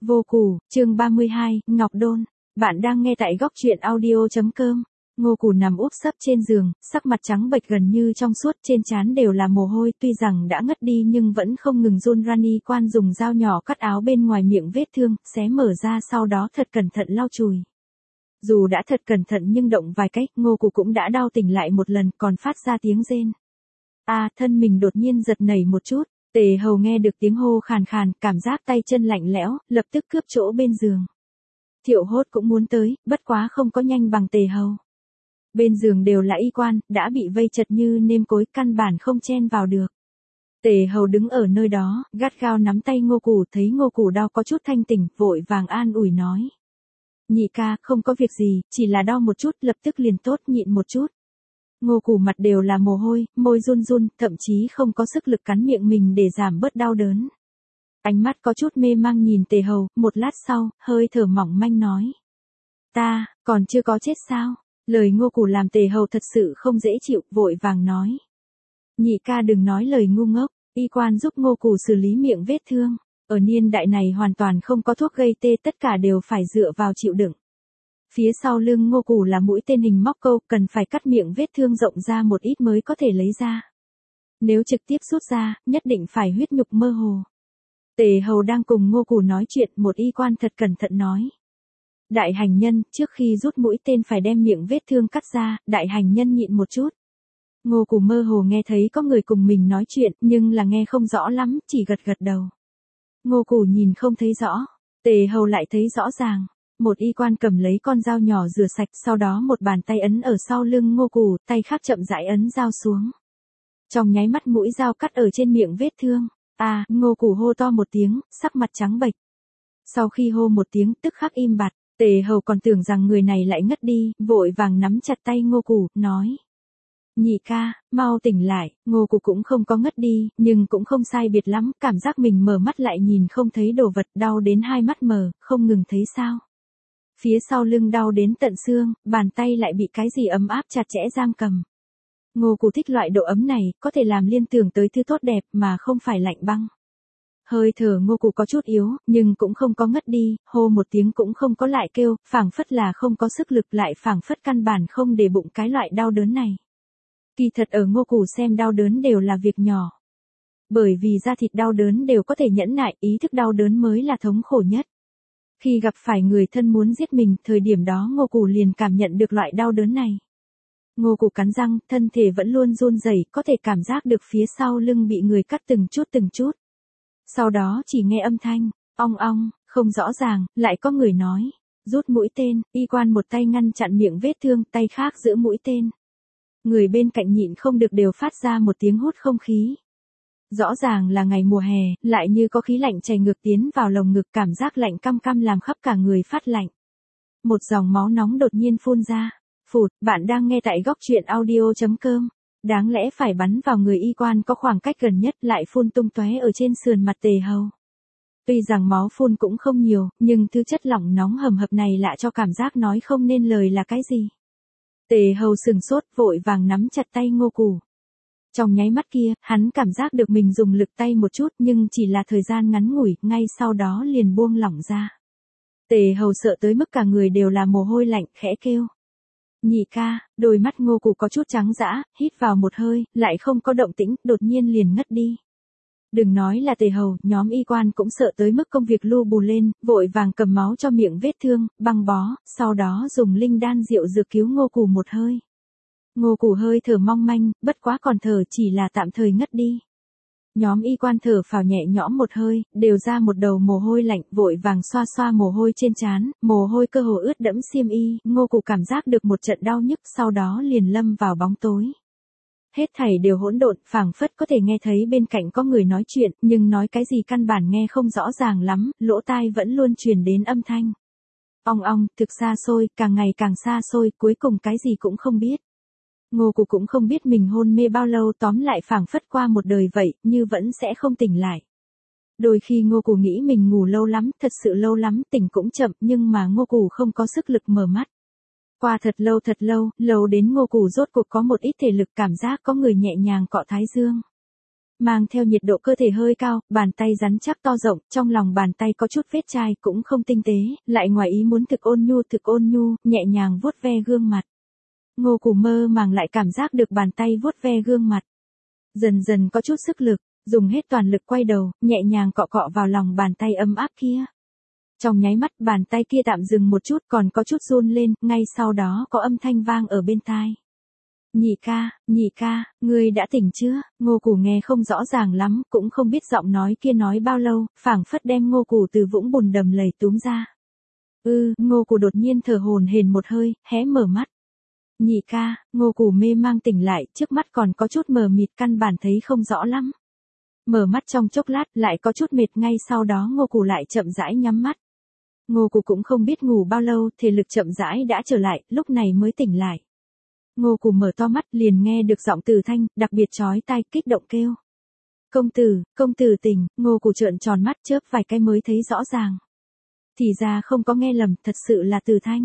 Vô Củ, chương 32, Ngọc Đôn. Bạn đang nghe tại góc truyện audio.com. Ngô Củ nằm úp sấp trên giường, sắc mặt trắng bệch gần như trong suốt, trên trán đều là mồ hôi, tuy rằng đã ngất đi nhưng vẫn không ngừng run. Rani quan dùng dao nhỏ cắt áo bên ngoài miệng vết thương, xé mở ra sau đó thật cẩn thận lau chùi. Dù đã thật cẩn thận nhưng động vài cách, Ngô Củ cũng đã đau tỉnh lại một lần, còn phát ra tiếng rên. Thân mình đột nhiên giật nảy một chút. Tề Hầu nghe được tiếng hô khàn khàn, cảm giác tay chân lạnh lẽo, lập tức cướp chỗ bên giường. Thiệu Hốt cũng muốn tới, bất quá không có nhanh bằng Tề Hầu. Bên giường đều là y quan, đã bị vây chật như nêm cối, căn bản không chen vào được. Tề Hầu đứng ở nơi đó, gắt gao nắm tay Ngô Củ, thấy Ngô Củ đau có chút thanh tỉnh, vội vàng an ủi nói. Nhị ca, không có việc gì, chỉ là đau một chút, lập tức liền tốt, nhịn một chút. Ngô Củ mặt đều là mồ hôi, môi run run, thậm chí không có sức lực cắn miệng mình để giảm bớt đau đớn. Ánh mắt có chút mê mang nhìn Tề Hầu, một lát sau, hơi thở mỏng manh nói. Ta, còn chưa có chết sao? Lời Ngô Củ làm Tề Hầu thật sự không dễ chịu, vội vàng nói. Nhị ca đừng nói lời ngu ngốc, y quan giúp Ngô Củ xử lý miệng vết thương. Ở niên đại này hoàn toàn không có thuốc gây tê, tất cả đều phải dựa vào chịu đựng. Phía sau lưng Ngô Củ là mũi tên hình móc câu, cần phải cắt miệng vết thương rộng ra một ít mới có thể lấy ra. Nếu trực tiếp rút ra, nhất định phải huyết nhục mơ hồ. Tề Hầu đang cùng Ngô Củ nói chuyện, một y quan thật cẩn thận nói. Đại hành nhân, trước khi rút mũi tên phải đem miệng vết thương cắt ra, đại hành nhân nhịn một chút. Ngô Củ mơ hồ nghe thấy có người cùng mình nói chuyện, nhưng là nghe không rõ lắm, chỉ gật gật đầu. Ngô Củ nhìn không thấy rõ, Tề Hầu lại thấy rõ ràng. Một y quan cầm lấy con dao nhỏ rửa sạch, sau đó một bàn tay ấn ở sau lưng Ngô Củ, tay khác chậm rãi ấn dao xuống. Trong nháy mắt mũi dao cắt ở trên miệng vết thương. Ngô Củ hô to một tiếng, sắc mặt trắng bệch. Sau khi hô một tiếng, tức khắc im bặt, Tề Hầu còn tưởng rằng người này lại ngất đi, vội vàng nắm chặt tay Ngô Củ, nói. Nhị ca, mau tỉnh lại. Ngô Củ cũng không có ngất đi, nhưng cũng không sai biệt lắm, cảm giác mình mở mắt lại nhìn không thấy đồ vật, đau đến hai mắt mờ, không ngừng thấy sao. Phía sau lưng đau đến tận xương, bàn tay lại bị cái gì ấm áp chặt chẽ giam cầm. Ngô Củ thích loại độ ấm này, có thể làm liên tưởng tới thứ tốt đẹp mà không phải lạnh băng. Hơi thở Ngô Củ có chút yếu, nhưng cũng không có ngất đi, hô một tiếng cũng không có lại kêu, phảng phất là không có sức lực, lại phảng phất căn bản không để bụng cái loại đau đớn này. Kỳ thật ở Ngô Củ xem đau đớn đều là việc nhỏ. Bởi vì da thịt đau đớn đều có thể nhẫn nại, ý thức đau đớn mới là thống khổ nhất. Khi gặp phải người thân muốn giết mình, thời điểm đó Ngô Củ liền cảm nhận được loại đau đớn này. Ngô Củ cắn răng, thân thể vẫn luôn run rẩy, có thể cảm giác được phía sau lưng bị người cắt từng chút. Sau đó chỉ nghe âm thanh, ong ong, không rõ ràng, lại có người nói, rút mũi tên, y quan một tay ngăn chặn miệng vết thương, tay khác giữ mũi tên. Người bên cạnh nhịn không được đều phát ra một tiếng hút không khí. Rõ ràng là ngày mùa hè, lại như có khí lạnh chảy ngược tiến vào lồng ngực, cảm giác lạnh căm căm làm khắp cả người phát lạnh. Một dòng máu nóng đột nhiên phun ra. Phụt, bạn đang nghe tại góc truyện audio.com. Đáng lẽ phải bắn vào người y quan có khoảng cách gần nhất, lại phun tung tóe ở trên sườn mặt Tề Hầu. Tuy rằng máu phun cũng không nhiều, nhưng thứ chất lỏng nóng hầm hập này lạ cho cảm giác nói không nên lời là cái gì. Tề Hầu sừng sốt, vội vàng nắm chặt tay Ngô Củ. Trong nháy mắt kia, hắn cảm giác được mình dùng lực tay một chút, nhưng chỉ là thời gian ngắn ngủi, ngay sau đó liền buông lỏng ra. Tề Hầu sợ tới mức cả người đều là mồ hôi lạnh, khẽ kêu. Nhị ca, đôi mắt Ngô Củ có chút trắng dã, hít vào một hơi, lại không có động tĩnh, đột nhiên liền ngất đi. Đừng nói là Tề Hầu, nhóm y quan cũng sợ tới mức công việc lu bù lên, vội vàng cầm máu cho miệng vết thương, băng bó, sau đó dùng linh đan rượu dược cứu Ngô Củ một hơi. Ngô Củ hơi thở mong manh, bất quá còn thở chỉ là tạm thời ngất đi. Nhóm y quan thở phào nhẹ nhõm một hơi, đều ra một đầu mồ hôi lạnh, vội vàng xoa xoa mồ hôi trên trán, mồ hôi cơ hồ ướt đẫm xiêm y, Ngô Củ cảm giác được một trận đau nhức, sau đó liền lâm vào bóng tối. Hết thảy đều hỗn độn, phảng phất có thể nghe thấy bên cạnh có người nói chuyện, nhưng nói cái gì căn bản nghe không rõ ràng lắm, lỗ tai vẫn luôn truyền đến âm thanh. Ong ong, thực xa xôi, càng ngày càng xa xôi, cuối cùng cái gì cũng không biết. Ngô Củ cũng không biết mình hôn mê bao lâu, tóm lại phảng phất qua một đời vậy, như vẫn sẽ không tỉnh lại. Đôi khi Ngô Củ nghĩ mình ngủ lâu lắm, thật sự lâu lắm, tỉnh cũng chậm, nhưng mà Ngô Củ không có sức lực mở mắt. Qua thật lâu, lâu đến Ngô Củ rốt cuộc có một ít thể lực, cảm giác có người nhẹ nhàng cọ thái dương. mang theo nhiệt độ cơ thể hơi cao, bàn tay rắn chắc to rộng, trong lòng bàn tay có chút vết chai cũng không tinh tế, lại ngoài ý muốn thực ôn nhu, nhẹ nhàng vuốt ve gương mặt. Ngô Củ mơ màng lại cảm giác được bàn tay vuốt ve gương mặt. Dần dần có chút sức lực, dùng hết toàn lực quay đầu, nhẹ nhàng cọ cọ vào lòng bàn tay ấm áp kia. Trong nháy mắt bàn tay kia tạm dừng một chút còn có chút run lên, ngay sau đó có âm thanh vang ở bên tai. Nhị ca, ngươi đã tỉnh chưa? Ngô Củ nghe không rõ ràng lắm, cũng không biết giọng nói kia nói bao lâu, phảng phất đem Ngô Củ từ vũng bùn đầm lầy túm ra. Ngô Củ đột nhiên thở hổn hển một hơi, hé mở mắt. Nhị ca, Ngô Củ mê mang tỉnh lại, trước mắt còn có chút mờ mịt căn bản thấy không rõ lắm. Mở mắt trong chốc lát lại có chút mệt, ngay sau đó Ngô Củ lại chậm rãi nhắm mắt. Ngô Củ cũng không biết ngủ bao lâu, thể lực chậm rãi đã trở lại, lúc này mới tỉnh lại. Ngô Củ mở to mắt liền nghe được giọng Từ Thanh, đặc biệt chói tai, kích động kêu. Công tử tỉnh, Ngô Củ trợn tròn mắt chớp vài cái mới thấy rõ ràng. Thì ra không có nghe lầm, thật sự là Từ Thanh.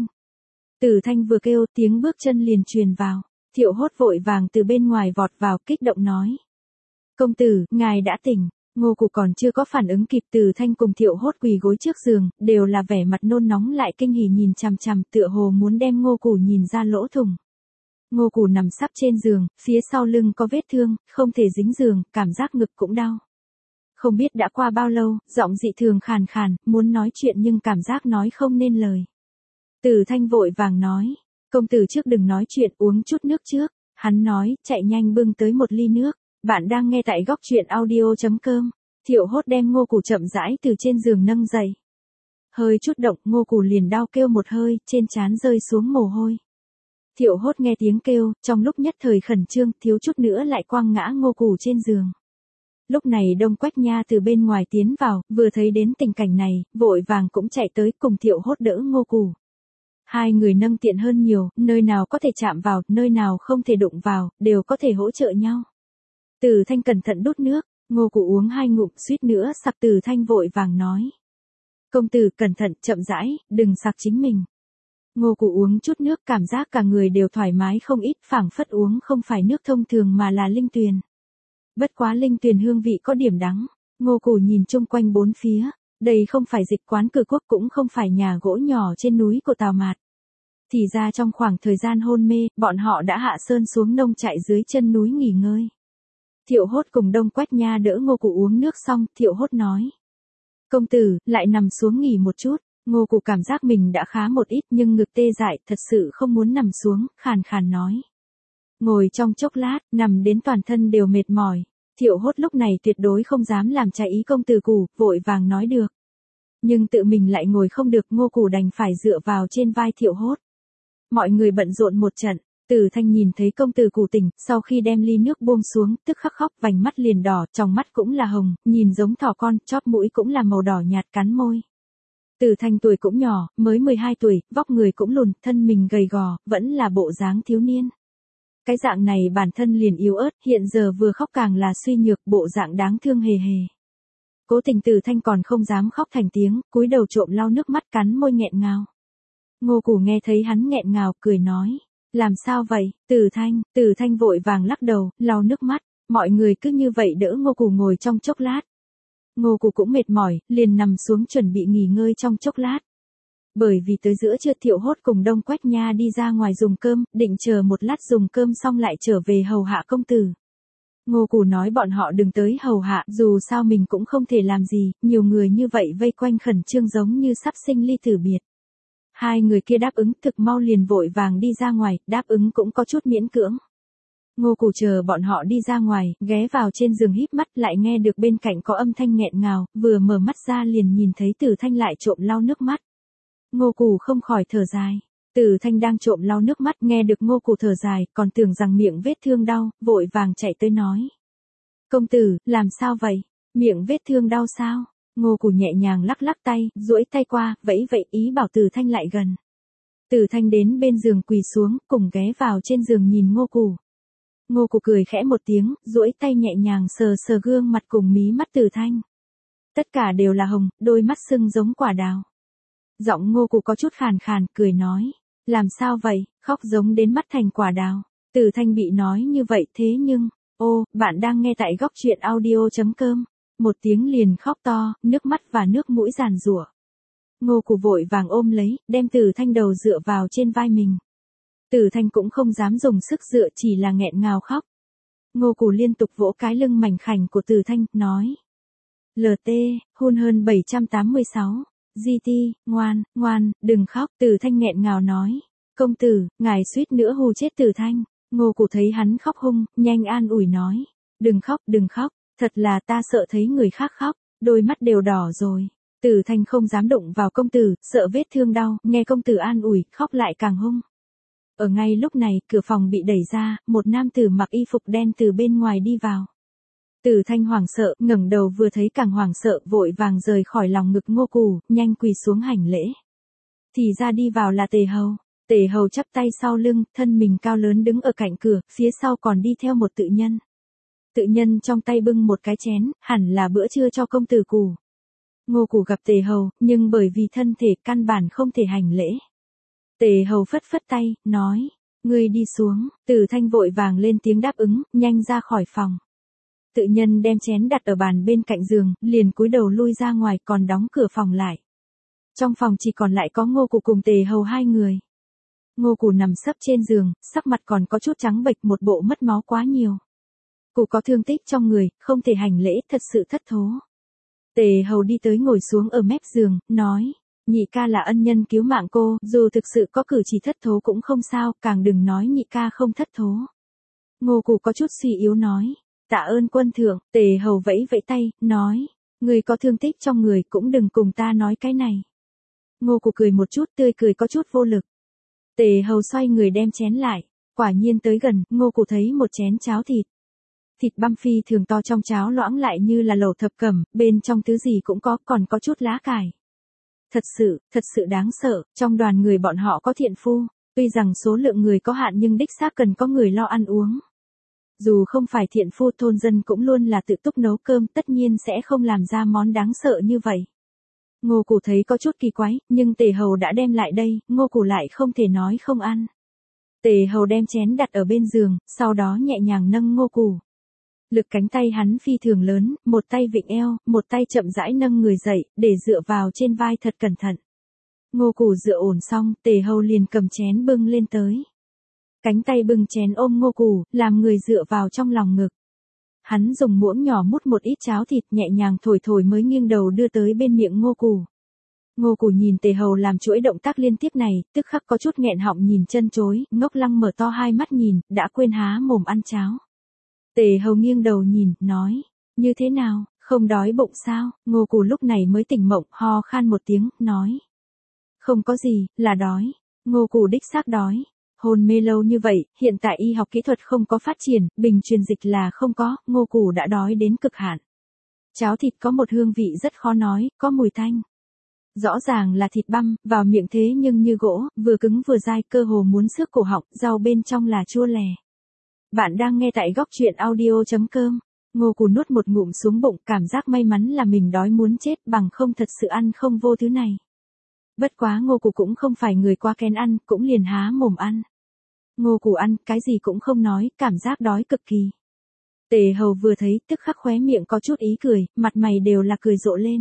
Từ Thanh vừa kêu, tiếng bước chân liền truyền vào. Thiệu Hốt vội vàng từ bên ngoài vọt vào, kích động nói. Công tử, ngài đã tỉnh. Ngô Củ còn chưa có phản ứng kịp, Từ Thanh cùng Thiệu Hốt quỳ gối trước giường, đều là vẻ mặt nôn nóng lại kinh hỉ nhìn chằm chằm, tựa hồ muốn đem Ngô Củ nhìn ra lỗ thủng. Ngô Củ nằm sấp trên giường, phía sau lưng có vết thương, không thể dính giường, cảm giác ngực cũng đau. Không biết đã qua bao lâu, giọng dị thường khàn khàn, muốn nói chuyện nhưng cảm giác nói không nên lời. Từ Thanh vội vàng nói, công tử trước đừng nói chuyện, uống chút nước trước. Hắn nói, chạy nhanh bưng tới một ly nước. Bạn đang nghe tại góc truyện audio.com. Thiệu Hốt đem Ngô Củ chậm rãi từ trên giường nâng dậy. Hơi chút động, Ngô Củ liền đau kêu một hơi, trên trán rơi xuống mồ hôi. Thiệu Hốt nghe tiếng kêu, trong lúc nhất thời khẩn trương, thiếu chút nữa lại quăng ngã Ngô Củ trên giường. Lúc này Đông Quách Nha từ bên ngoài tiến vào, vừa thấy đến tình cảnh này, vội vàng cũng chạy tới cùng Thiệu Hốt đỡ Ngô Củ. Hai người nâng tiện hơn nhiều, nơi nào có thể chạm vào, nơi nào không thể đụng vào, đều có thể hỗ trợ nhau. Từ Thanh cẩn thận đút nước, Ngô Củ uống 2 ngụm suýt nữa sặc. Từ Thanh vội vàng nói. Công tử cẩn thận, chậm rãi, đừng sặc chính mình. Ngô Củ uống chút nước cảm giác cả người đều thoải mái không ít, phảng phất uống không phải nước thông thường mà là linh tuyền. Bất quá linh tuyền hương vị có điểm đắng. Ngô Củ nhìn chung quanh bốn phía, đây không phải dịch quán Cử Quốc cũng không phải nhà gỗ nhỏ trên núi của Tào Mạt. Thì ra trong khoảng thời gian hôn mê, bọn họ đã hạ sơn xuống nông trại dưới chân núi nghỉ ngơi. Thiệu Hốt cùng Đông Quách Nha đỡ Ngô Củ uống nước xong, Thiệu Hốt nói. Công tử, lại nằm xuống nghỉ một chút. Ngô Củ cảm giác mình đã khá một ít nhưng ngực tê dại, thật sự không muốn nằm xuống, khàn khàn nói. Ngồi trong chốc lát, nằm đến toàn thân đều mệt mỏi. Thiệu Hốt lúc này tuyệt đối không dám làm trái ý công tử Củ, vội vàng nói được. Nhưng tự mình lại ngồi không được, Ngô Củ đành phải dựa vào trên vai Thiệu Hốt. Mọi người bận rộn một trận. Từ Thanh nhìn thấy công tử Củ tỉnh, sau khi đem ly nước buông xuống, tức khắc khóc, vành mắt liền đỏ, trong mắt cũng là hồng, nhìn giống thỏ con, chóp mũi cũng là màu đỏ nhạt, cắn môi. Từ Thanh tuổi cũng nhỏ, mới 12 tuổi, vóc người cũng lùn, thân mình gầy gò, vẫn là bộ dáng thiếu niên. Cái dạng này bản thân liền yếu ớt, hiện giờ vừa khóc càng là suy nhược, bộ dạng đáng thương hề hề. Cố tình Từ Thanh còn không dám khóc thành tiếng, cúi đầu trộm lau nước mắt, cắn môi nghẹn ngào. Ngô Củ nghe thấy hắn nghẹn ngào, cười nói. Làm sao vậy, Từ Thanh vội vàng lắc đầu, lau nước mắt. Mọi người cứ như vậy đỡ Ngô Củ ngồi trong chốc lát. Ngô Củ cũng mệt mỏi, liền nằm xuống chuẩn bị nghỉ ngơi trong chốc lát. Bởi vì tới giữa trưa Thiệu Hốt cùng Đông Quách Nha đi ra ngoài dùng cơm, định chờ một lát dùng cơm xong lại trở về hầu hạ công tử. Ngô Củ nói bọn họ đừng tới hầu hạ, dù sao mình cũng không thể làm gì, nhiều người như vậy vây quanh khẩn trương giống như sắp sinh ly tử biệt. Hai người kia đáp ứng, thực mau liền vội vàng đi ra ngoài, đáp ứng cũng có chút miễn cưỡng. Ngô Củ chờ bọn họ đi ra ngoài, ghé vào trên giường híp mắt, lại nghe được bên cạnh có âm thanh nghẹn ngào, vừa mở mắt ra liền nhìn thấy Từ Thanh lại trộm lau nước mắt. Ngô Củ không khỏi thở dài. Từ Thanh đang trộm lau nước mắt, nghe được Ngô Củ thở dài, còn tưởng rằng miệng vết thương đau, vội vàng chạy tới nói. Công tử, làm sao vậy? Miệng vết thương đau sao? Ngô Củ nhẹ nhàng lắc lắc tay, duỗi tay qua, vẫy vậy ý bảo Từ Thanh lại gần. Từ Thanh đến bên giường quỳ xuống, cùng ghé vào trên giường nhìn Ngô Củ. Ngô Củ cười khẽ một tiếng, duỗi tay nhẹ nhàng sờ sờ gương mặt cùng mí mắt Từ Thanh. Tất cả đều là hồng, đôi mắt sưng giống quả đào. Giọng Ngô Củ có chút khàn khàn, cười nói. Làm sao vậy, khóc giống đến mắt thành quả đào. Từ Thanh bị nói như vậy thế nhưng, Ô, bạn đang nghe tại góc truyện audio.com. Một tiếng liền khóc to, nước mắt và nước mũi giàn giụa. Ngô Cù vội vàng ôm lấy, đem Tử Thanh đầu dựa vào trên vai mình. Tử Thanh cũng không dám dùng sức dựa, chỉ là nghẹn ngào khóc. Ngô Cù liên tục vỗ cái lưng mảnh khảnh của Tử Thanh, nói. LT, hun hơn 786. GT, ngoan, ngoan, đừng khóc. Tử Thanh nghẹn ngào nói. Công tử, ngài suýt nữa hù chết Tử Thanh. Ngô Cù thấy hắn khóc hung, nhanh an ủi nói. Đừng khóc, thật là ta sợ thấy người khác khóc, đôi mắt đều đỏ rồi. Tử Thanh không dám đụng vào công tử, sợ vết thương đau, nghe công tử an ủi, khóc lại càng hung. Ở ngay lúc này, cửa phòng bị đẩy ra, một nam tử mặc y phục đen từ bên ngoài đi vào. Tử Thanh hoảng sợ, ngẩng đầu vừa thấy càng hoảng sợ, vội vàng rời khỏi lòng ngực Ngô Cù, nhanh quỳ xuống hành lễ. Thì ra đi vào là Tề Hầu. Tề Hầu chắp tay sau lưng, thân mình cao lớn đứng ở cạnh cửa, phía sau còn đi theo một tự nhân. Tự nhân trong tay bưng một cái chén, hẳn là bữa trưa cho công tử Cù. Ngô Cù gặp Tề Hầu, nhưng bởi vì thân thể căn bản không thể hành lễ. Tề Hầu phất phất tay, nói, ngươi đi xuống. Tử Thanh vội vàng lên tiếng đáp ứng, nhanh ra khỏi phòng. Tự nhân đem chén đặt ở bàn bên cạnh giường, liền cúi đầu lui ra ngoài, còn đóng cửa phòng lại. Trong phòng chỉ còn lại có Ngô Cù cùng Tề Hầu hai người. Ngô Cù nằm sấp trên giường, sắc mặt còn có chút trắng bệch, một bộ mất máu quá nhiều. Cù có thương tích trong người, không thể hành lễ, thật sự thất thố. Tề Hầu đi tới ngồi xuống ở mép giường, nói, nhị ca là ân nhân cứu mạng cô, dù thực sự có cử chỉ thất thố cũng không sao, càng đừng nói nhị ca không thất thố. Ngô Cù có chút suy yếu nói, tạ ơn quân thượng. Tề Hầu vẫy vẫy tay, nói, người có thương tích trong người cũng đừng cùng ta nói cái này. Ngô Cù cười một chút, tươi cười có chút vô lực. Tề Hầu xoay người đem chén lại, quả nhiên tới gần, Ngô Cù thấy một chén cháo thịt. Thịt băm phi thường to, trong cháo loãng lại như là lẩu thập cẩm, bên trong thứ gì cũng có, còn có chút lá cải. Thật sự đáng sợ, trong đoàn người bọn họ có thiện phu, tuy rằng số lượng người có hạn nhưng đích xác cần có người lo ăn uống. Dù không phải thiện phu, thôn dân cũng luôn là tự túc nấu cơm, tất nhiên sẽ không làm ra món đáng sợ như vậy. Ngô Cù thấy có chút kỳ quái, nhưng Tề Hầu đã đem lại đây, Ngô Cù lại không thể nói không ăn. Tề Hầu đem chén đặt ở bên giường, sau đó nhẹ nhàng nâng Ngô Cù. Lực cánh tay hắn phi thường lớn, một tay vịn eo, một tay chậm rãi nâng người dậy, để dựa vào trên vai thật cẩn thận. Ngô Cù dựa ổn xong, Tề Hầu liền cầm chén bưng lên tới. Cánh tay bưng chén ôm Ngô Cù, làm người dựa vào trong lòng ngực. Hắn dùng muỗng nhỏ múc một ít cháo thịt, nhẹ nhàng thổi thổi mới nghiêng đầu đưa tới bên miệng Ngô Cù. Ngô Cù nhìn Tề Hầu làm chuỗi động tác liên tiếp này, tức khắc có chút nghẹn họng nhìn chân chối, ngốc lăng mở to hai mắt nhìn, đã quên há mồm ăn cháo. Tề Hầu nghiêng đầu nhìn, nói, như thế nào, không đói bụng sao? Ngô Cù lúc này mới tỉnh mộng, ho khan một tiếng, nói, không có gì, là đói. Ngô Cù đích xác đói. Hôn mê lâu như vậy, hiện tại y học kỹ thuật không có phát triển, bình truyền dịch là không có, Ngô Cù đã đói đến cực hạn. Cháo thịt có một hương vị rất khó nói, có mùi tanh. Rõ ràng là thịt băm, vào miệng thế nhưng như gỗ, vừa cứng vừa dai, cơ hồ muốn xước cổ họng, rau bên trong là chua lè. Bạn đang nghe tại góc truyện audio.com. Ngô Cù nuốt một ngụm xuống bụng, cảm giác may mắn là mình đói muốn chết, bằng không thật sự ăn không vô thứ này. Bất quá Ngô Cù cũng không phải người quá kén ăn, cũng liền há mồm ăn. Ngô Cù ăn, cái gì cũng không nói, cảm giác đói cực kỳ. Tề Hầu vừa thấy, tức khắc khóe miệng có chút ý cười, mặt mày đều là cười rộ lên.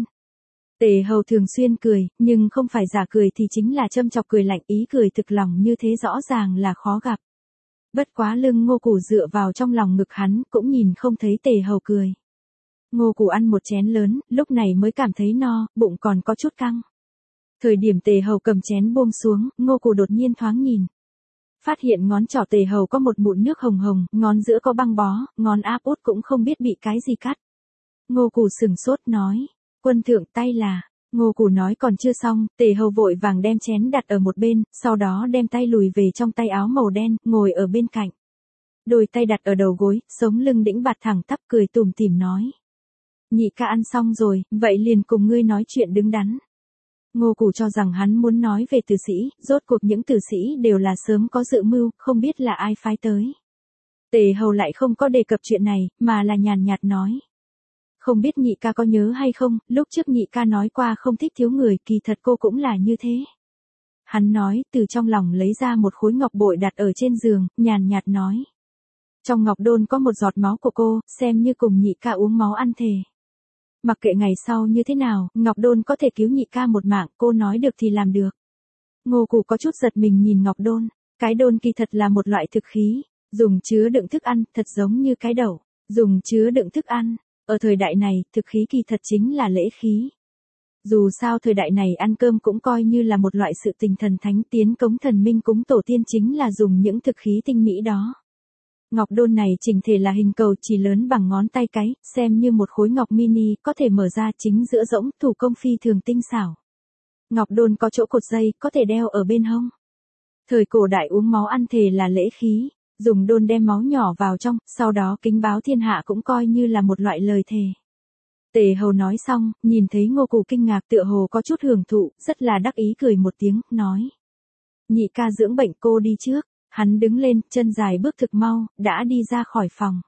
Tề Hầu thường xuyên cười, nhưng không phải giả cười thì chính là châm chọc cười lạnh, ý cười thực lòng như thế rõ ràng là khó gặp. Bất quá lưng Ngô Cù dựa vào trong lòng ngực hắn, cũng nhìn không thấy Tề Hầu cười. Ngô Cù ăn một chén lớn, lúc này mới cảm thấy no, bụng còn có chút căng. Thời điểm Tề Hầu cầm chén buông xuống, Ngô Cù đột nhiên thoáng nhìn. Phát hiện ngón trỏ Tề Hầu có một mụn nước hồng hồng, ngón giữa có băng bó, ngón áp út cũng không biết bị cái gì cắt. Ngô Cù sừng sốt nói, quân thượng tay là. Ngô Cù nói còn chưa xong, Tề Hầu vội vàng đem chén đặt ở một bên, sau đó đem tay lùi về trong tay áo màu đen, ngồi ở bên cạnh. Đôi tay đặt ở đầu gối, sống lưng đĩnh bạt thẳng tắp, cười tủm tỉm nói. Nhị ca ăn xong rồi, vậy liền cùng ngươi nói chuyện đứng đắn. Ngô Cù cho rằng hắn muốn nói về tử sĩ, rốt cuộc những tử sĩ đều là sớm có dự mưu, không biết là ai phái tới. Tề Hầu lại không có đề cập chuyện này, mà là nhàn nhạt nói. Không biết nhị ca có nhớ hay không, lúc trước nhị ca nói qua không thích thiếu người, kỳ thật cô cũng là như thế. Hắn nói, từ trong lòng lấy ra một khối ngọc bội đặt ở trên giường, nhàn nhạt nói. Trong ngọc đôn có một giọt máu của cô, xem như cùng nhị ca uống máu ăn thề. Mặc kệ ngày sau như thế nào, ngọc đôn có thể cứu nhị ca một mạng, cô nói được thì làm được. Ngô Cù có chút giật mình nhìn ngọc đôn. Cái đôn kỳ thật là một loại thực khí, dùng chứa đựng thức ăn, thật giống như cái đẩu, dùng chứa đựng thức ăn. Ở thời đại này, thực khí kỳ thật chính là lễ khí. Dù sao thời đại này ăn cơm cũng coi như là một loại sự tình thần thánh, tiến cống thần minh cúng tổ tiên chính là dùng những thực khí tinh mỹ đó. Ngọc đôn này chỉnh thể là hình cầu chỉ lớn bằng ngón tay cái, xem như một khối ngọc mini, có thể mở ra chính giữa rỗng, thủ công phi thường tinh xảo. Ngọc đôn có chỗ cột dây, có thể đeo ở bên hông. Thời cổ đại uống máu ăn thề là lễ khí, dùng đôn đem máu nhỏ vào trong, sau đó kính báo thiên hạ cũng coi như là một loại lời thề. Tề Hầu nói xong, nhìn thấy Ngô Cù kinh ngạc tựa hồ có chút hưởng thụ, rất là đắc ý cười một tiếng, nói. Nhị ca dưỡng bệnh, cô đi trước. Hắn đứng lên, chân dài bước thực mau, đã đi ra khỏi phòng.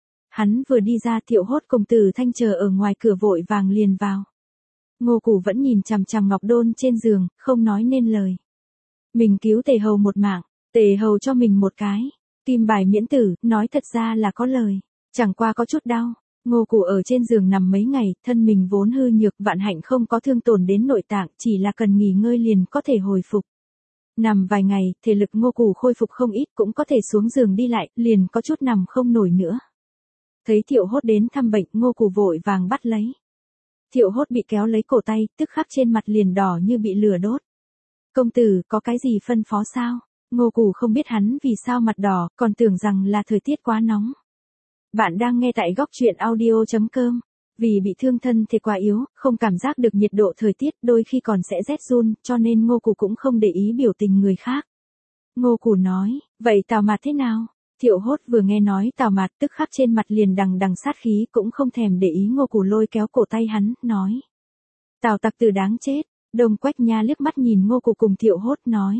Hắn vừa đi ra, Thiệu Hốt cùng Từ Thanh chờ ở ngoài cửa vội vàng liền vào. Ngô Cù vẫn nhìn chằm chằm ngọc đôn trên giường, không nói nên lời. Mình cứu Tề Hầu một mạng, Tề Hầu cho mình một cái kim bài miễn tử, nói thật ra là có lời, chẳng qua có chút đau. Ngô Cù ở trên giường nằm mấy ngày, thân mình vốn hư nhược, vạn hạnh không có thương tổn đến nội tạng, chỉ là cần nghỉ ngơi liền có thể hồi phục. Nằm vài ngày, thể lực Ngô Cù khôi phục không ít, cũng có thể xuống giường đi lại, liền có chút nằm không nổi nữa. Thấy Thiệu Hốt đến thăm bệnh, Ngô Cù vội vàng bắt lấy. Thiệu Hốt bị kéo lấy cổ tay, tức khắc trên mặt liền đỏ như bị lửa đốt. Công tử, có cái gì phân phó sao? Ngô Cù không biết hắn vì sao mặt đỏ, còn tưởng rằng là thời tiết quá nóng. Bạn đang nghe tại góc truyện audio.com. Vì bị thương thân thể quá yếu, không cảm giác được nhiệt độ thời tiết, đôi khi còn sẽ rét run, cho nên Ngô Cù cũng không để ý biểu tình người khác. Ngô Cù nói, vậy Tào Mạt thế nào? Thiệu Hốt vừa nghe nói Tào Mạt tức khắc trên mặt liền đằng sát khí, cũng không thèm để ý. Ngô Cù lôi kéo cổ tay hắn, nói. Tào tặc tử đáng chết. Đông Quách Nha liếc mắt nhìn Ngô Cù cùng Thiệu Hốt nói.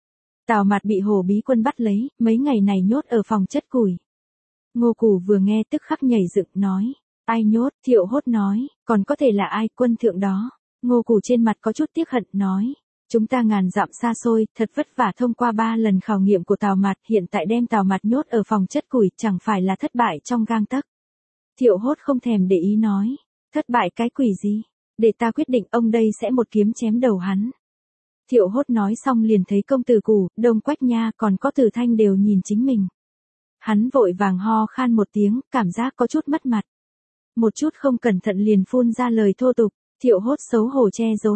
Tào Mạt bị Hồ Bí Quân bắt lấy, mấy ngày này nhốt ở phòng chất củi. Ngô Cù vừa nghe tức khắc nhảy dựng, nói. Ai nhốt? Thiệu Hốt nói, còn có thể là ai? Quân thượng đó. Ngô Cù trên mặt có chút tiếc hận, nói. Chúng ta ngàn dặm xa xôi, thật vất vả thông qua 3 lần khảo nghiệm của Tào Mạt, hiện tại đem Tào Mạt nhốt ở phòng chất củi, chẳng phải là thất bại trong gang tấc. Thiệu Hốt không thèm để ý nói. Thất bại cái quỷ gì? Để ta quyết định, ông đây sẽ một kiếm chém đầu hắn. Thiệu Hốt nói xong liền thấy công tử Cù, Đông Quách Nha còn có Từ Thanh đều nhìn chính mình. Hắn vội vàng ho khan một tiếng, cảm giác có chút mất mặt. Một chút không cẩn thận liền phun ra lời thô tục. Thiệu Hốt xấu hổ che giấu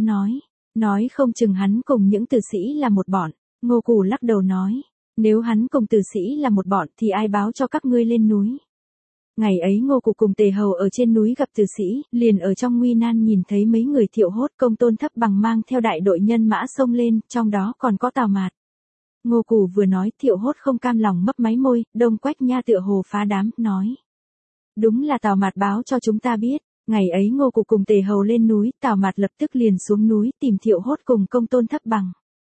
nói không chừng hắn cùng những tử sĩ là một bọn. Ngô Cù lắc đầu nói, nếu hắn cùng tử sĩ là một bọn thì ai báo cho các ngươi lên núi. Ngày ấy Ngô Cù cùng Tề Hầu ở trên núi gặp tử sĩ, liền ở trong nguy nan nhìn thấy mấy người Thiệu Hốt Công Tôn Thấp Bằng mang theo đại đội nhân mã xông lên, trong đó còn có Tào Mạt. Ngô Cù vừa nói, Thiệu Hốt không cam lòng mấp máy môi, Đông Quách Nha tựa hồ phá đám, nói. Đúng là Tào Mạt báo cho chúng ta biết. Ngày ấy Ngô Cù cùng Tề Hầu lên núi, Tào Mạt lập tức liền xuống núi tìm Thiệu Hốt cùng Công Tôn Thấp Bằng.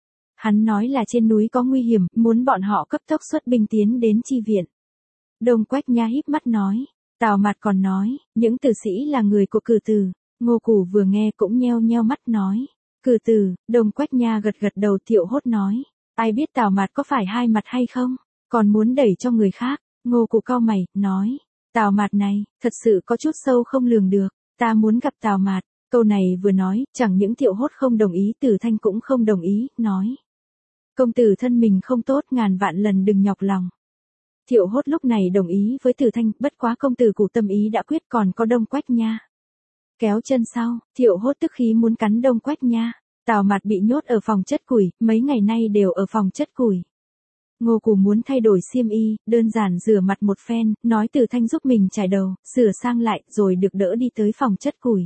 Hắn nói là trên núi có nguy hiểm, muốn bọn họ cấp tốc xuất binh tiến đến chi viện. Đông Quách Nha híp mắt nói. Tào Mạt còn nói, những tử sĩ là người của Cử Từ. Ngô Cù vừa nghe cũng nheo nheo mắt nói. Cử Từ. Đông Quách Nha gật đầu. Thiệu Hốt nói. Ai biết Tào Mạt có phải hai mặt hay không, còn muốn đẩy cho người khác. Ngô Cù cau mày, nói. Tào Mạt này, thật sự có chút sâu không lường được, ta muốn gặp Tào Mạt. Câu này vừa nói, chẳng những Thiệu Hốt không đồng ý, Từ Thanh cũng không đồng ý, nói. Công tử thân mình không tốt, ngàn vạn lần đừng nhọc lòng. Thiệu Hốt lúc này đồng ý với Từ Thanh, bất quá công tử Cù tâm ý đã quyết, còn có Đông Quách Nha. Kéo chân sau, Thiệu Hốt tức khí muốn cắn Đông Quách Nha. Tào Mạt bị nhốt ở phòng chất củi, mấy ngày nay đều ở phòng chất củi. Ngô Cù muốn thay đổi xiêm y, đơn giản rửa mặt một phen, nói Từ Thanh giúp mình chải đầu, sửa sang lại, rồi được đỡ đi tới phòng chất củi.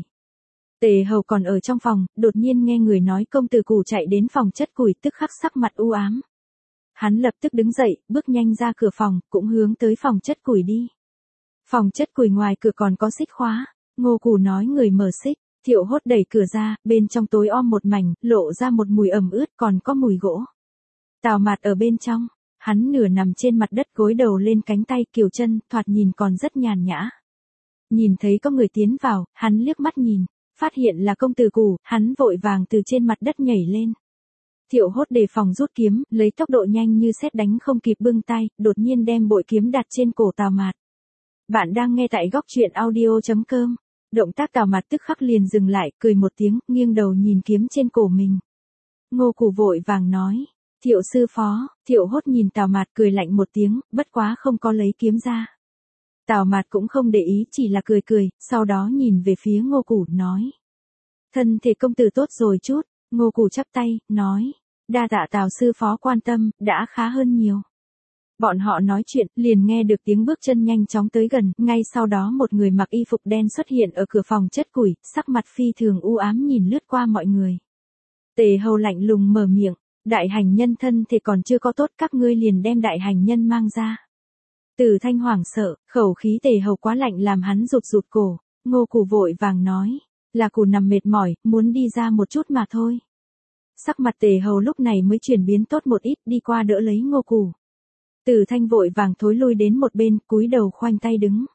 Tề Hầu còn ở trong phòng, đột nhiên nghe người nói công tử Cù chạy đến phòng chất củi, tức khắc sắc mặt u ám. Hắn lập tức đứng dậy, bước nhanh ra cửa phòng, cũng hướng tới phòng chất củi đi. Phòng chất củi ngoài cửa còn có xích khóa. Ngô Cù nói người mở xích. Thiệu Hốt đẩy cửa ra, bên trong tối om một mảnh, lộ ra một mùi ẩm ướt, còn có mùi gỗ. Tào Mạt ở bên trong, hắn nửa nằm trên mặt đất, gối đầu lên cánh tay, kiều chân, thoạt nhìn còn rất nhàn nhã. Nhìn thấy có người tiến vào, hắn liếc mắt nhìn, phát hiện là công tử Cù, hắn vội vàng từ trên mặt đất nhảy lên. Thiệu Hốt đề phòng rút kiếm, lấy tốc độ nhanh như sét đánh không kịp bưng tay, đột nhiên đem bội kiếm đặt trên cổ Tào Mạt. Bạn đang nghe tại góc truyện audio.com. Động tác Tào Mạt tức khắc liền dừng lại, cười một tiếng, nghiêng đầu nhìn kiếm trên cổ mình. Ngô Cù vội vàng nói, Thiệu sư phó. Thiệu Hốt nhìn Tào Mạt cười lạnh một tiếng, bất quá không có lấy kiếm ra. Tào Mạt cũng không để ý, chỉ là cười cười, sau đó nhìn về phía Ngô Cù, nói. Thân thể công tử tốt rồi chút. Ngô Cù chắp tay, nói. Đa tạ Tào sư phó quan tâm, đã khá hơn nhiều. Bọn họ nói chuyện, liền nghe được tiếng bước chân nhanh chóng tới gần, ngay sau đó một người mặc y phục đen xuất hiện ở cửa phòng chất củi, sắc mặt phi thường u ám nhìn lướt qua mọi người. Tề Hầu lạnh lùng mở miệng, đại hành nhân thân thể còn chưa có tốt, các ngươi liền đem đại hành nhân mang ra. Từ Thanh hoảng sợ, khẩu khí Tề Hầu quá lạnh làm hắn rụt rụt cổ. Ngô Cù vội vàng nói, là Cù nằm mệt mỏi, muốn đi ra một chút mà thôi. Sắc mặt Tề Hầu lúc này mới chuyển biến tốt một ít, đi qua đỡ lấy Ngô Cù. Từ Thanh vội vàng thối lui đến một bên, cúi đầu khoanh tay đứng.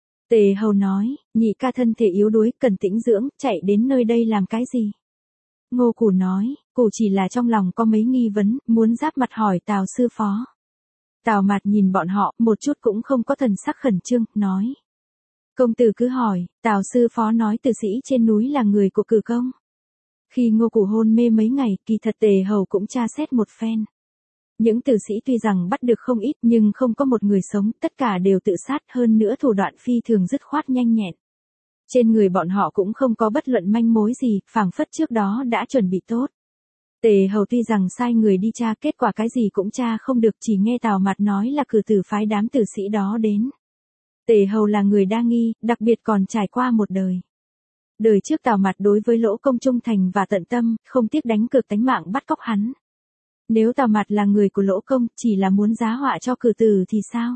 Tề Hầu nói, nhị ca thân thể yếu đuối, cần tĩnh dưỡng, chạy đến nơi đây làm cái gì? Ngô Cù nói, Cù chỉ là trong lòng có mấy nghi vấn, muốn giáp mặt hỏi Tào sư phó. Tào Mạt nhìn bọn họ, một chút cũng không có thần sắc khẩn trương, nói. Công tử cứ hỏi, Tào sư phó nói tử sĩ trên núi là người của Cử Công. Khi Ngô Cù hôn mê mấy ngày, kỳ thật Tề Hầu cũng tra xét một phen. Những tử sĩ tuy rằng bắt được không ít nhưng không có một người sống, tất cả đều tự sát, hơn nữa thủ đoạn phi thường dứt khoát nhanh nhẹn. Trên người bọn họ cũng không có bất luận manh mối gì, phảng phất trước đó đã chuẩn bị tốt. Tề Hầu tuy rằng sai người đi tra, kết quả cái gì cũng tra không được, chỉ nghe Tào Mạt nói là cử tử phái đám tử sĩ đó đến. Tề Hầu là người đa nghi, đặc biệt còn trải qua một đời. Đời trước Tào Mạt đối với Lỗ Công trung thành và tận tâm, không tiếc đánh cược tánh mạng bắt cóc hắn. Nếu Tào Mạt là người của Lỗ Công, chỉ là muốn giá họa cho cử tử thì sao?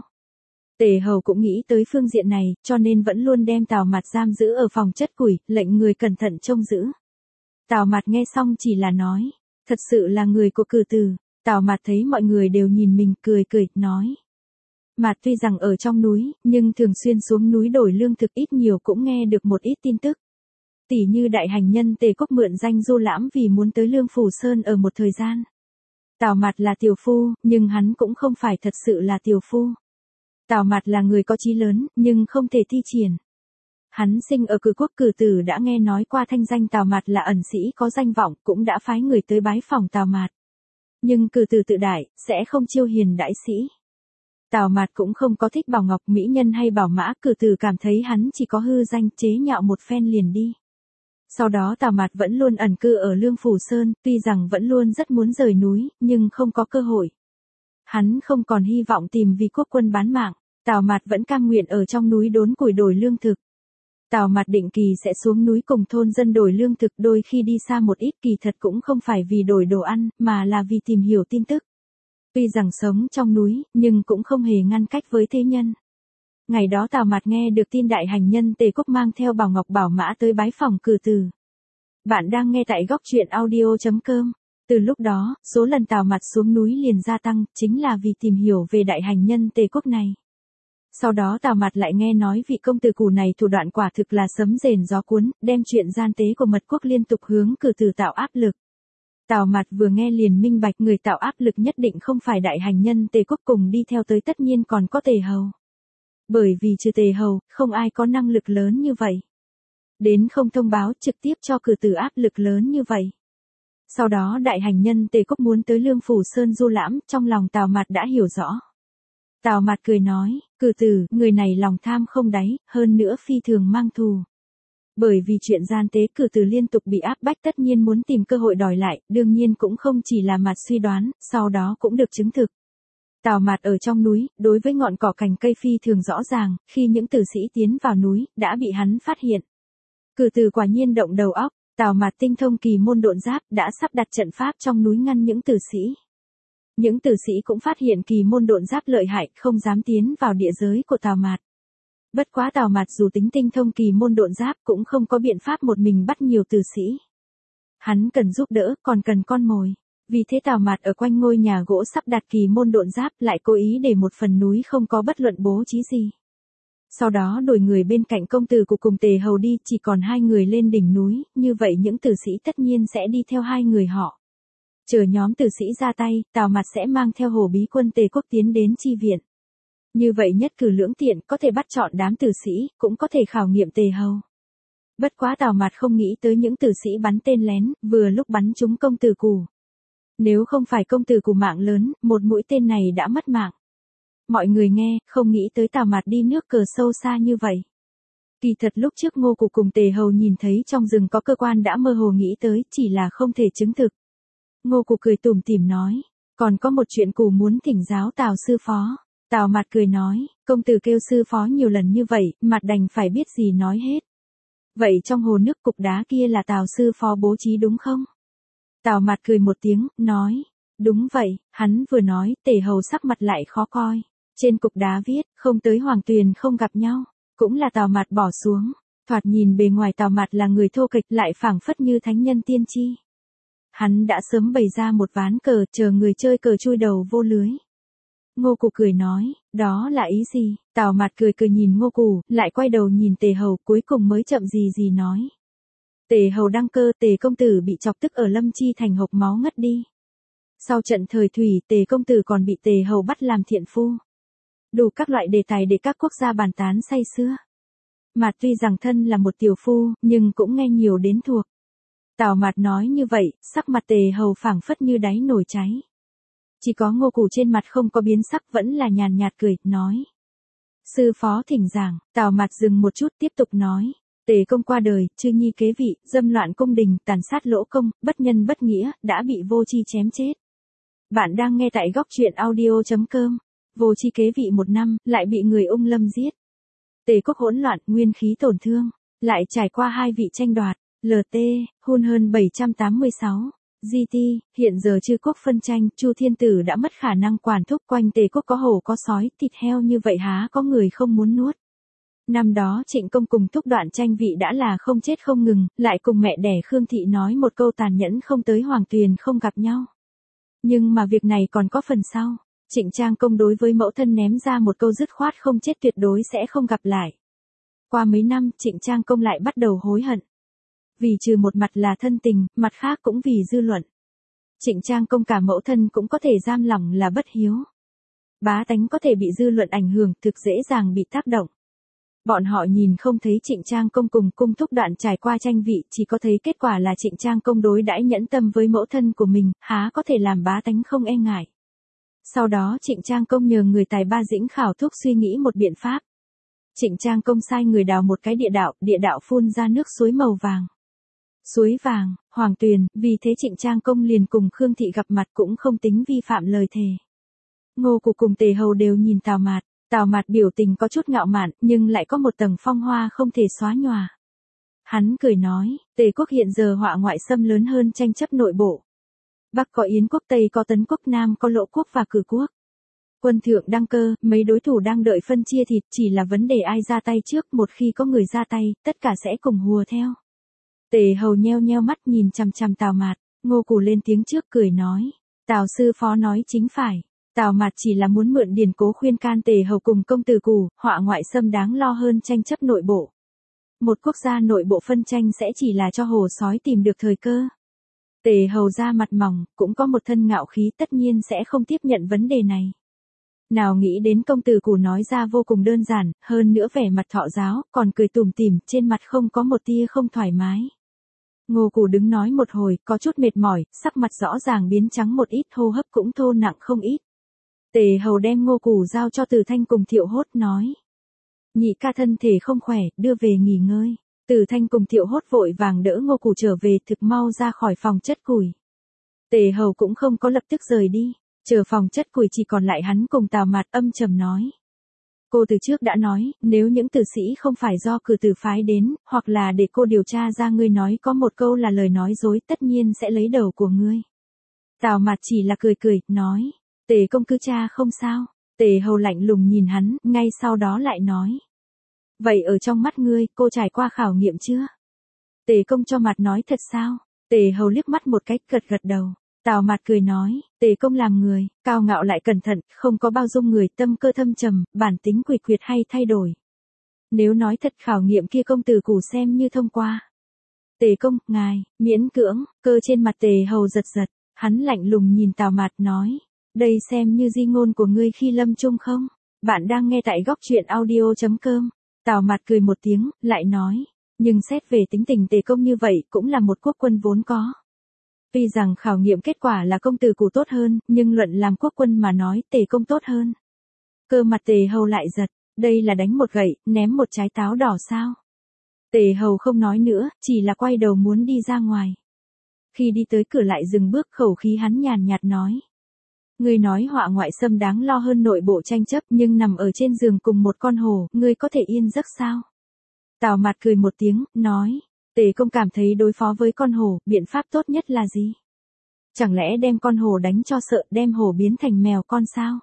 Tề Hầu cũng nghĩ tới phương diện này, cho nên vẫn luôn đem Tào Mạt giam giữ ở phòng chất củi, lệnh người cẩn thận trông giữ. Tào Mạt nghe xong chỉ là nói, thật sự là người của cử tử. Tào Mạt thấy mọi người đều nhìn mình, cười cười, nói. Mạt tuy rằng ở trong núi, nhưng thường xuyên xuống núi đổi lương thực, ít nhiều cũng nghe được một ít tin tức. Tỉ như đại hành nhân Tề Quốc mượn danh du lãm vì muốn tới Lương Phủ Sơn ở một thời gian. Tào Mạt là tiểu phu, nhưng hắn cũng không phải thật sự là tiểu phu. Tào Mạt là người có chí lớn, nhưng không thể thi triển. Hắn sinh ở Cử Quốc, Cử tử đã nghe nói qua thanh danh Tào Mạt là ẩn sĩ có danh vọng, cũng đã phái người tới bái phỏng Tào Mạt. Nhưng Cử tử tự đại, sẽ không chiêu hiền đãi sĩ. Tào Mạt cũng không có thích Bảo Ngọc mỹ nhân hay Bảo Mã, Cử tử cảm thấy hắn chỉ có hư danh, chế nhạo một phen liền đi. Sau đó Tào Mạt vẫn luôn ẩn cư ở Lương Phủ Sơn, tuy rằng vẫn luôn rất muốn rời núi, nhưng không có cơ hội. Hắn không còn hy vọng tìm vì quốc quân bán mạng, Tào Mạt vẫn cam nguyện ở trong núi đốn củi đổi lương thực. Tào Mạt định kỳ sẽ xuống núi cùng thôn dân đổi lương thực, đôi khi đi xa một ít, kỳ thật cũng không phải vì đổi đồ ăn, mà là vì tìm hiểu tin tức. Tuy rằng sống trong núi, nhưng cũng không hề ngăn cách với thế nhân. Ngày đó Tào Mạt nghe được tin đại hành nhân Tề Quốc mang theo Bảo Ngọc Bảo Mã tới bái phỏng cử tử. Bạn đang nghe tại góc truyện audio.com. Từ lúc đó, số lần Tào Mạt xuống núi liền gia tăng, chính là vì tìm hiểu về đại hành nhân Tề Quốc này. Sau đó Tào Mạt lại nghe nói vị công tử Cù này thủ đoạn quả thực là sấm rền gió cuốn, đem chuyện gian tế của Mật Quốc liên tục hướng cử tử tạo áp lực. Tào Mạt vừa nghe liền minh bạch, người tạo áp lực nhất định không phải đại hành nhân Tề Quốc, cùng đi theo tới tất nhiên còn có Tề Hầu. Bởi vì trừ Tề Hầu, không ai có năng lực lớn như vậy. Đến không thông báo trực tiếp cho cử tử áp lực lớn như vậy. Sau đó đại hành nhân Tề Quốc muốn tới Lương Phủ Sơn du lãm, trong lòng Tào Mạt đã hiểu rõ. Tào Mạt cười nói, cử tử, người này lòng tham không đáy, hơn nữa phi thường mang thù. Bởi vì chuyện gian tế cử tử liên tục bị áp bách, tất nhiên muốn tìm cơ hội đòi lại, đương nhiên cũng không chỉ là Mạt suy đoán, sau đó cũng được chứng thực. Tào Mạt ở trong núi, đối với ngọn cỏ cành cây phi thường rõ ràng, khi những tử sĩ tiến vào núi, đã bị hắn phát hiện. Cử tử quả nhiên động đầu óc, Tào Mạt tinh thông kỳ môn độn giáp, đã sắp đặt trận pháp trong núi ngăn những tử sĩ. Những tử sĩ cũng phát hiện kỳ môn độn giáp lợi hại, không dám tiến vào địa giới của Tào Mạt. Bất quá Tào Mạt dù tính tinh thông kỳ môn độn giáp cũng không có biện pháp một mình bắt nhiều tử sĩ. Hắn cần giúp đỡ, còn cần con mồi. Vì thế Tào Mạt ở quanh ngôi nhà gỗ sắp đặt kỳ môn độn giáp, lại cố ý để một phần núi không có bất luận bố trí gì. Sau đó đổi người bên cạnh công tử của cùng Tề Hầu đi, chỉ còn hai người lên đỉnh núi, như vậy những tử sĩ tất nhiên sẽ đi theo hai người họ. Chờ nhóm tử sĩ ra tay, Tào Mạt sẽ mang theo Hồ Bí quân Tề Quốc tiến đến chi viện. Như vậy nhất cử lưỡng tiện, có thể bắt chọn đám tử sĩ, cũng có thể khảo nghiệm Tề Hầu. Bất quá Tào Mạt không nghĩ tới những tử sĩ bắn tên lén, vừa lúc bắn trúng công tử Cù. Nếu không phải công tử Cù mạng lớn, một mũi tên này đã mất mạng. Mọi người nghe, không nghĩ tới Tào Mạt đi nước cờ sâu xa như vậy. Kỳ thật lúc trước Ngô Cù cùng Tề Hầu nhìn thấy trong rừng có cơ quan đã mơ hồ nghĩ tới, chỉ là không thể chứng thực. Ngô Cù cười tủm tỉm nói, còn có một chuyện Cù muốn thỉnh giáo Tào sư phó. Tào Mạt cười nói, công tử kêu sư phó nhiều lần như vậy, Mạt đành phải biết gì nói hết. Vậy trong hồ nước cục đá kia là Tào sư phó bố trí đúng không? Tào Mạt cười một tiếng, nói, đúng vậy. Hắn vừa nói, Tề Hầu sắc mặt lại khó coi. Trên cục đá viết, không tới Hoàng Tuyền không gặp nhau. Cũng là Tào Mạt bỏ xuống. Thoạt nhìn bề ngoài Tào Mạt là người thô kệch, lại phảng phất như thánh nhân tiên tri. Hắn đã sớm bày ra một ván cờ, chờ người chơi cờ chui đầu vô lưới. Ngô Cù cười nói, đó là ý gì? Tào Mạt cười cười nhìn Ngô Cù, lại quay đầu nhìn Tề Hầu, cuối cùng mới chậm gì nói. Tề Hầu đăng cơ, Tề công tử bị chọc tức ở Lâm Chi thành hộc máu ngất đi. Sau trận thời thủy, Tề công tử còn bị Tề Hầu bắt làm thiện phu. Đủ các loại đề tài để các quốc gia bàn tán say sưa. Mạt tuy rằng thân là một tiểu phu, nhưng cũng nghe nhiều đến thuộc. Tào Mạt nói như vậy, sắc mặt Tề Hầu phảng phất như đáy nổi cháy. Chỉ có Ngô Cù trên mặt không có biến sắc, vẫn là nhàn nhạt cười, nói. Sư phó thỉnh giảng. Tào Mạt dừng một chút tiếp tục nói. Tề công qua đời, chư nhi kế vị, dâm loạn cung đình, tàn sát lỗ công, bất nhân bất nghĩa, đã bị vô tri chém chết. Bạn đang nghe tại góc truyện audio.com. Vô tri kế vị 1 năm, lại bị người Ung Lâm giết. Tề quốc hỗn loạn, nguyên khí tổn thương, lại trải qua 2 vị tranh đoạt. LT, Hun hơn 786. GT, hiện giờ chư quốc phân tranh, Chu Thiên Tử đã mất khả năng quản thúc, quanh Tề quốc có hổ có sói, thịt heo như vậy há có người không muốn nuốt. Năm đó Trịnh Công cùng Thúc Đoạn tranh vị đã là không chết không ngừng, lại cùng mẹ đẻ Khương Thị nói một câu tàn nhẫn không tới Hoàng Tuyền không gặp nhau. Nhưng mà việc này còn có phần sau. Trịnh Trang Công đối với mẫu thân ném ra một câu dứt khoát không chết tuyệt đối sẽ không gặp lại. Qua mấy năm, Trịnh Trang Công lại bắt đầu hối hận. Vì trừ một mặt là thân tình, mặt khác cũng vì dư luận. Trịnh Trang Công cả mẫu thân cũng có thể giam lỏng là bất hiếu. Bá tánh có thể bị dư luận ảnh hưởng, thực dễ dàng bị tác động. Bọn họ nhìn không thấy Trịnh Trang Công cùng Cung Thúc Đoạn trải qua tranh vị, chỉ có thấy kết quả là Trịnh Trang Công đối đãi nhẫn tâm với mẫu thân của mình, há có thể làm bá tánh không e ngại. Sau đó Trịnh Trang Công nhờ người tài ba Dĩnh Khảo Thúc suy nghĩ một biện pháp. Trịnh Trang Công sai người đào một cái địa đạo phun ra nước suối màu vàng. Suối vàng, Hoàng Tuyền, vì thế Trịnh Trang Công liền cùng Khương Thị gặp mặt cũng không tính vi phạm lời thề. Ngô Cù cùng Tề Hầu đều nhìn Tào Mạt. Tào Mạt biểu tình có chút ngạo mạn, nhưng lại có một tầng phong hoa không thể xóa nhòa. Hắn cười nói, Tề quốc hiện giờ họa ngoại xâm lớn hơn tranh chấp nội bộ. Bắc có Yến quốc, Tây có Tấn quốc, Nam có Lỗ quốc và Cử quốc. Quân thượng đăng cơ, mấy đối thủ đang đợi phân chia thịt, chỉ là vấn đề ai ra tay trước, một khi có người ra tay, tất cả sẽ cùng hùa theo. Tề Hầu nheo nheo mắt nhìn chằm chằm Tào Mạt, Ngô Cù lên tiếng trước cười nói, Tào sư phó nói chính phải. Tào Mạt chỉ là muốn mượn điển cố khuyên can Tề Hầu cùng công tử Cù, họa ngoại xâm đáng lo hơn tranh chấp nội bộ. Một quốc gia nội bộ phân tranh sẽ chỉ là cho hổ sói tìm được thời cơ. Tề Hầu ra mặt mỏng, cũng có một thân ngạo khí, tất nhiên sẽ không tiếp nhận vấn đề này. Nào nghĩ đến công tử Cù nói ra vô cùng đơn giản, hơn nữa vẻ mặt thọ giáo, còn cười tủm tỉm, trên mặt không có một tia không thoải mái. Ngô Cù đứng nói một hồi, có chút mệt mỏi, sắc mặt rõ ràng biến trắng một ít, hô hấp cũng thô nặng không ít. Tề Hầu đem Ngô Cù giao cho Từ Thanh cùng Thiệu Hốt nói. Nhị ca thân thể không khỏe, đưa về nghỉ ngơi. Từ Thanh cùng Thiệu Hốt vội vàng đỡ Ngô Cù trở về, thực mau ra khỏi phòng chất củi. Tề Hầu cũng không có lập tức rời đi, chờ phòng chất củi chỉ còn lại hắn cùng Tào Mạt, âm trầm nói. Cô từ trước đã nói, nếu những tử sĩ không phải do cử tử phái đến, hoặc là để cô điều tra ra ngươi nói có một câu là lời nói dối, tất nhiên sẽ lấy đầu của ngươi. Tào Mạt chỉ là cười cười, nói. Tề công cứ cha không sao. Tề Hầu lạnh lùng nhìn hắn, ngay sau đó lại nói. Vậy ở trong mắt ngươi, cô trải qua khảo nghiệm chưa? Tề công cho Mạt nói thật sao? Tề Hầu liếc mắt một cái, gật gật đầu. Tào Mạt cười nói, Tề công làm người, cao ngạo lại cẩn thận, không có bao dung người, tâm cơ thâm trầm, bản tính quỷ quyệt hay thay đổi. Nếu nói thật khảo nghiệm kia công tử Cù xem như thông qua. Tề công, ngài, miễn cưỡng, cơ trên mặt Tề Hầu giật giật. Hắn lạnh lùng nhìn Tào Mạt nói, đây xem như di ngôn của ngươi khi lâm chung không? Bạn đang nghe tại góc truyện audio.com. Tào Mạt cười một tiếng, lại nói, nhưng xét về tính tình Tề Công như vậy cũng là một quốc quân vốn có. Tuy rằng khảo nghiệm kết quả là công tử Cù tốt hơn, nhưng luận làm quốc quân mà nói Tề Công tốt hơn. Cơ mặt Tề Hầu lại giật, đây là đánh một gậy, ném một trái táo đỏ sao? Tề Hầu không nói nữa, chỉ là quay đầu muốn đi ra ngoài. Khi đi tới cửa lại dừng bước, khẩu khí hắn nhàn nhạt nói. Ngươi nói họa ngoại xâm đáng lo hơn nội bộ tranh chấp, nhưng nằm ở trên giường cùng một con hổ, ngươi có thể yên giấc sao? Tào Mạt cười một tiếng, nói, Tề Công cảm thấy đối phó với con hổ, biện pháp tốt nhất là gì? Chẳng lẽ đem con hổ đánh cho sợ, đem hổ biến thành mèo con sao?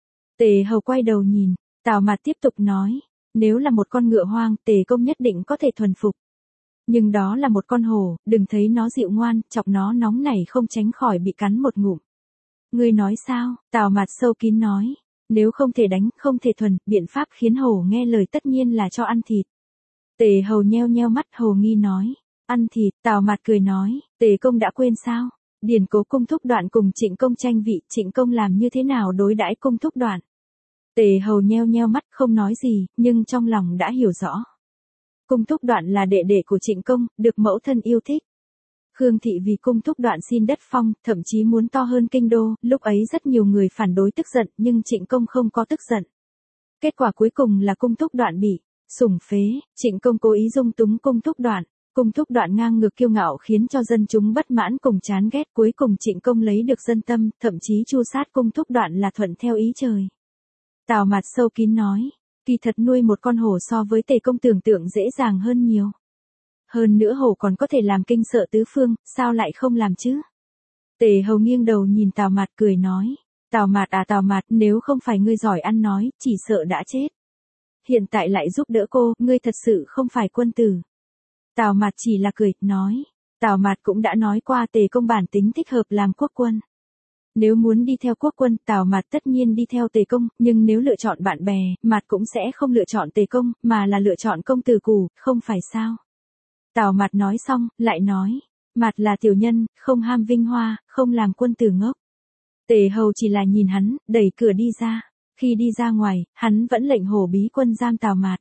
Tề Hầu quay đầu nhìn, Tào Mạt tiếp tục nói, nếu là một con ngựa hoang, Tề Công nhất định có thể thuần phục. Nhưng đó là một con hổ, đừng thấy nó dịu ngoan, chọc nó nóng nảy không tránh khỏi bị cắn một ngụm. Ngươi nói sao? Tào Mạt sâu kín nói, nếu không thể đánh, không thể thuần, biện pháp khiến hổ nghe lời tất nhiên là cho ăn thịt. Tề Hầu nheo nheo mắt hồ nghi nói, ăn thịt. Tào Mạt cười nói, Tề Công đã quên sao? Điền Cố Cung Thúc Đoạn cùng Trịnh Công tranh vị, Trịnh Công làm như thế nào đối đãi Cung Thúc Đoạn? Tề Hầu nheo nheo mắt không nói gì, nhưng trong lòng đã hiểu rõ. Cung Thúc Đoạn là đệ đệ của Trịnh Công, được mẫu thân yêu thích. Khương thị vì Cung Thúc Đoạn xin đất phong, thậm chí muốn to hơn kinh đô, lúc ấy rất nhiều người phản đối tức giận, nhưng Trịnh Công không có tức giận. Kết quả cuối cùng là Cung Thúc Đoạn bị sủng phế, Trịnh Công cố ý dung túng Cung Thúc Đoạn. Cung Thúc Đoạn ngang ngược kiêu ngạo khiến cho dân chúng bất mãn cùng chán ghét, cuối cùng Trịnh Công lấy được dân tâm, thậm chí tru sát Cung Thúc Đoạn là thuận theo ý trời. Tào Mạt sâu kín nói, kỳ thật nuôi một con hổ so với Tề Công tưởng tượng dễ dàng hơn nhiều. Hơn nữa hổ còn có thể làm kinh sợ tứ phương, sao lại không làm chứ? Tề Hầu nghiêng đầu nhìn Tào Mạt cười nói, Tào Mạt à Tào Mạt, nếu không phải ngươi giỏi ăn nói, chỉ sợ đã chết. Hiện tại lại giúp đỡ cô, ngươi thật sự không phải quân tử. Tào Mạt chỉ là cười, nói, Tào Mạt cũng đã nói qua Tề Công bản tính thích hợp làm quốc quân. Nếu muốn đi theo quốc quân, Tào Mạt tất nhiên đi theo Tề Công, nhưng nếu lựa chọn bạn bè, Mạt cũng sẽ không lựa chọn Tề Công, mà là lựa chọn công tử Cù, không phải sao? Tào Mạt nói xong, lại nói, Mạt là tiểu nhân, không ham vinh hoa, không làm quân tử ngốc. Tề Hầu chỉ là nhìn hắn, đẩy cửa đi ra. Khi đi ra ngoài, hắn vẫn lệnh hổ bí quân giam Tào Mạt.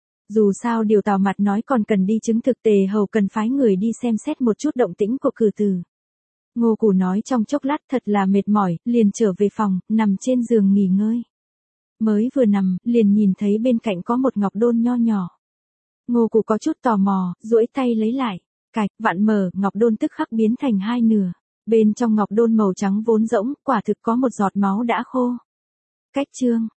Dù sao điều Tào Mạt nói còn cần đi chứng thực, Tề Hầu cần phái người đi xem xét một chút động tĩnh của cử tử. Ngô Cù nói trong chốc lát thật là mệt mỏi, liền trở về phòng, nằm trên giường nghỉ ngơi. Mới vừa nằm, liền nhìn thấy bên cạnh có một ngọc đôn nho nhỏ. Ngô Cù có chút tò mò, duỗi tay lấy lại. Cạch, vặn mở, ngọc đôn tức khắc biến thành hai nửa. Bên trong ngọc đôn màu trắng vốn rỗng, quả thực có một giọt máu đã khô. Cách chương.